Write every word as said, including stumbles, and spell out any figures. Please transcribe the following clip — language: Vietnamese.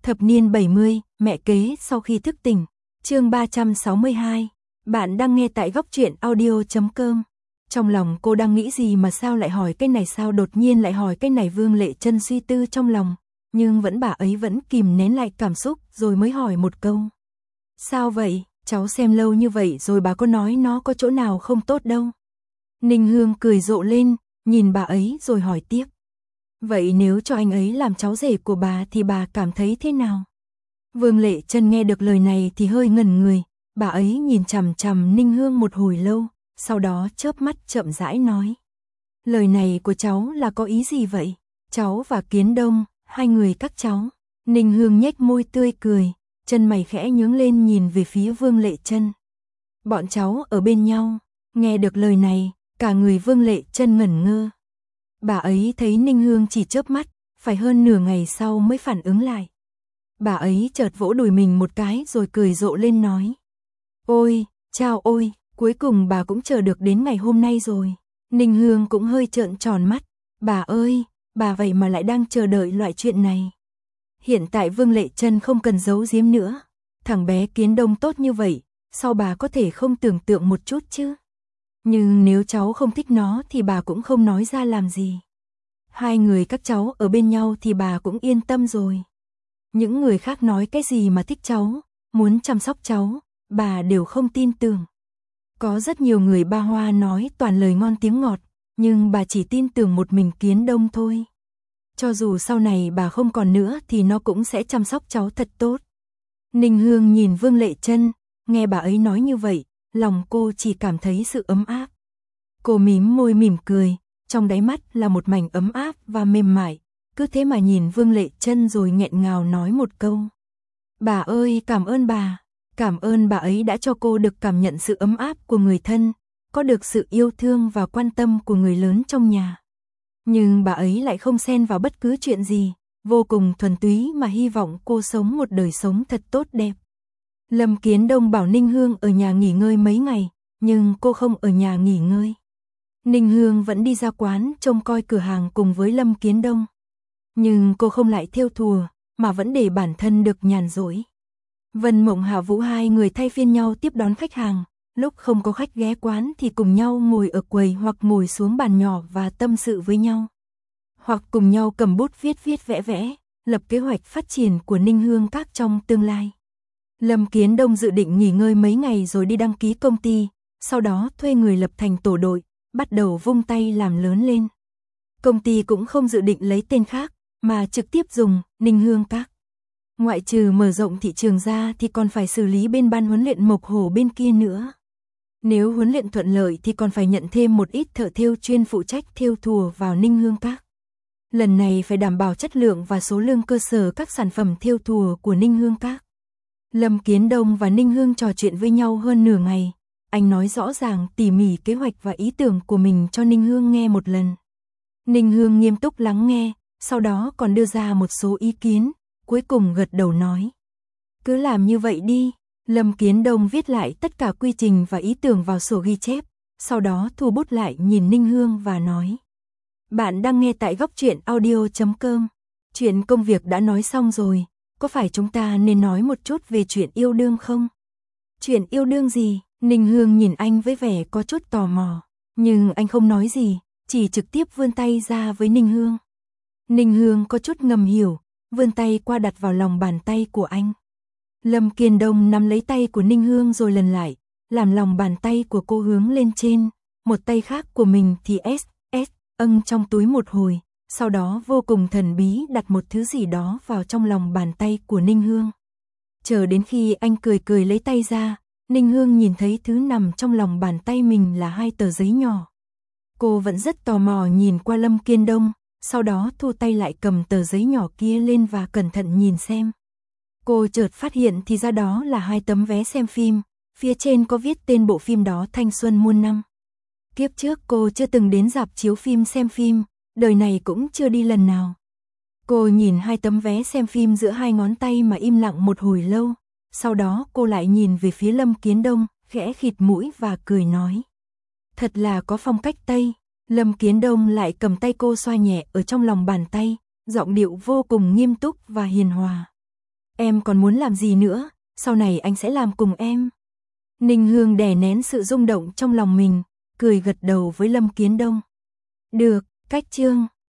Thập niên bảy mươi, mẹ kế sau khi thức tỉnh. Chương ba trăm sáu mươi hai. Bạn đang nghe tại góc truyện audio chấm com. Trong lòng cô đang nghĩ gì mà sao lại hỏi cái này, sao đột nhiên lại hỏi cái này? Vương Lệ Trân suy tư trong lòng, nhưng vẫn bà ấy vẫn kìm nén lại cảm xúc rồi mới hỏi một câu. Sao vậy? Cháu xem lâu như vậy rồi bà có nói nó có chỗ nào không tốt đâu. Ninh Hương cười rộ lên, nhìn bà ấy rồi hỏi tiếp. Vậy nếu cho anh ấy làm cháu rể của bà thì bà cảm thấy thế nào? Vương Lệ Trân nghe được lời này thì hơi ngẩn người, bà ấy nhìn chằm chằm Ninh Hương một hồi lâu, sau đó chớp mắt chậm rãi nói. Lời này của cháu là có ý gì vậy? Cháu và Kiến Đông, hai người các cháu. Ninh Hương nhếch môi tươi cười, chân mày khẽ nhướng lên nhìn về phía Vương Lệ Trân. Bọn cháu ở bên nhau. Nghe được lời này, cả người Vương Lệ Trân ngẩn ngơ. Bà ấy thấy Ninh Hương chỉ chớp mắt, phải hơn nửa ngày sau mới phản ứng lại. Bà ấy chợt vỗ đùi mình một cái rồi cười rộ lên nói. Ôi, chao ôi, cuối cùng bà cũng chờ được đến ngày hôm nay rồi. Ninh Hương cũng hơi trợn tròn mắt. Bà ơi, bà vậy mà lại đang chờ đợi loại chuyện này. Hiện tại Vương Lệ Trân không cần giấu giếm nữa. Thằng bé Kiến Đông tốt như vậy, sao bà có thể không tưởng tượng một chút chứ? Nhưng nếu cháu không thích nó thì bà cũng không nói ra làm gì. Hai người các cháu ở bên nhau thì bà cũng yên tâm rồi. Những người khác nói cái gì mà thích cháu, muốn chăm sóc cháu, bà đều không tin tưởng. Có rất nhiều người ba hoa nói toàn lời ngon tiếng ngọt, nhưng bà chỉ tin tưởng một mình Kiến Đông thôi. Cho dù sau này bà không còn nữa thì nó cũng sẽ chăm sóc cháu thật tốt. Ninh Hương nhìn Vương Lệ Trân, nghe bà ấy nói như vậy, lòng cô chỉ cảm thấy sự ấm áp. Cô mím môi mỉm cười, trong đáy mắt là một mảnh ấm áp và mềm mại, cứ thế mà nhìn Vương Lệ Trân rồi nghẹn ngào nói một câu. Bà ơi, cảm ơn bà, cảm ơn bà ấy đã cho cô được cảm nhận sự ấm áp của người thân, có được sự yêu thương và quan tâm của người lớn trong nhà. Nhưng bà ấy lại không xen vào bất cứ chuyện gì, vô cùng thuần túy mà hy vọng cô sống một đời sống thật tốt đẹp. Lâm Kiến Đông bảo Ninh Hương ở nhà nghỉ ngơi mấy ngày, nhưng cô không ở nhà nghỉ ngơi. Ninh Hương vẫn đi ra quán trông coi cửa hàng cùng với Lâm Kiến Đông. Nhưng cô không lại thêu thùa, mà vẫn để bản thân được nhàn rỗi. Vân Mộng Hạ Vũ hai người thay phiên nhau tiếp đón khách hàng, lúc không có khách ghé quán thì cùng nhau ngồi ở quầy hoặc ngồi xuống bàn nhỏ và tâm sự với nhau. Hoặc cùng nhau cầm bút viết viết vẽ vẽ, lập kế hoạch phát triển của Ninh Hương Các trong tương lai. Lâm Kiến Đông dự định nghỉ ngơi mấy ngày rồi đi đăng ký công ty, sau đó thuê người lập thành tổ đội, bắt đầu vung tay làm lớn lên. Công ty cũng không dự định lấy tên khác, mà trực tiếp dùng Ninh Hương Các. Ngoại trừ mở rộng thị trường ra thì còn phải xử lý bên ban huấn luyện Mộc Hổ bên kia nữa. Nếu huấn luyện thuận lợi thì còn phải nhận thêm một ít thợ thêu chuyên phụ trách thêu thùa vào Ninh Hương Các. Lần này phải đảm bảo chất lượng và số lượng cơ sở các sản phẩm thêu thùa của Ninh Hương Các. Lâm Kiến Đông và Ninh Hương trò chuyện với nhau hơn nửa ngày. Anh nói rõ ràng tỉ mỉ kế hoạch và ý tưởng của mình cho Ninh Hương nghe một lần. Ninh Hương nghiêm túc lắng nghe, sau đó còn đưa ra một số ý kiến, cuối cùng gật đầu nói. Cứ làm như vậy đi. Lâm Kiến Đông viết lại tất cả quy trình và ý tưởng vào sổ ghi chép, sau đó thu bút lại nhìn Ninh Hương và nói. Bạn đang nghe tại góc truyện audio chấm com. Chuyện công việc đã nói xong rồi, có phải chúng ta nên nói một chút về chuyện yêu đương không? Chuyện yêu đương gì? Ninh Hương nhìn anh với vẻ có chút tò mò, nhưng anh không nói gì, chỉ trực tiếp vươn tay ra với Ninh Hương. Ninh Hương có chút ngầm hiểu, vươn tay qua đặt vào lòng bàn tay của anh. Lâm Kiến Đông nắm lấy tay của Ninh Hương rồi lần lại, làm lòng bàn tay của cô hướng lên trên, một tay khác của mình thì s, s, âng trong túi một hồi, sau đó vô cùng thần bí đặt một thứ gì đó vào trong lòng bàn tay của Ninh Hương. Chờ đến khi anh cười cười lấy tay ra, Ninh Hương nhìn thấy thứ nằm trong lòng bàn tay mình là hai tờ giấy nhỏ. Cô vẫn rất tò mò nhìn qua Lâm Kiến Đông, sau đó thu tay lại cầm tờ giấy nhỏ kia lên và cẩn thận nhìn xem. Cô chợt phát hiện thì ra đó là hai tấm vé xem phim, phía trên có viết tên bộ phim đó Thanh Xuân Muôn Năm. Kiếp trước cô chưa từng đến rạp chiếu phim xem phim, đời này cũng chưa đi lần nào. Cô nhìn hai tấm vé xem phim giữa hai ngón tay mà im lặng một hồi lâu, sau đó cô lại nhìn về phía Lâm Kiến Đông, khẽ khịt mũi và cười nói. Thật là có phong cách Tây. Lâm Kiến Đông lại cầm tay cô xoa nhẹ ở trong lòng bàn tay, giọng điệu vô cùng nghiêm túc và hiền hòa. Em còn muốn làm gì nữa, sau này anh sẽ làm cùng em. Ninh Hương đè nén sự rung động trong lòng mình, cười gật đầu với Lâm Kiến Đông. Được, cách chương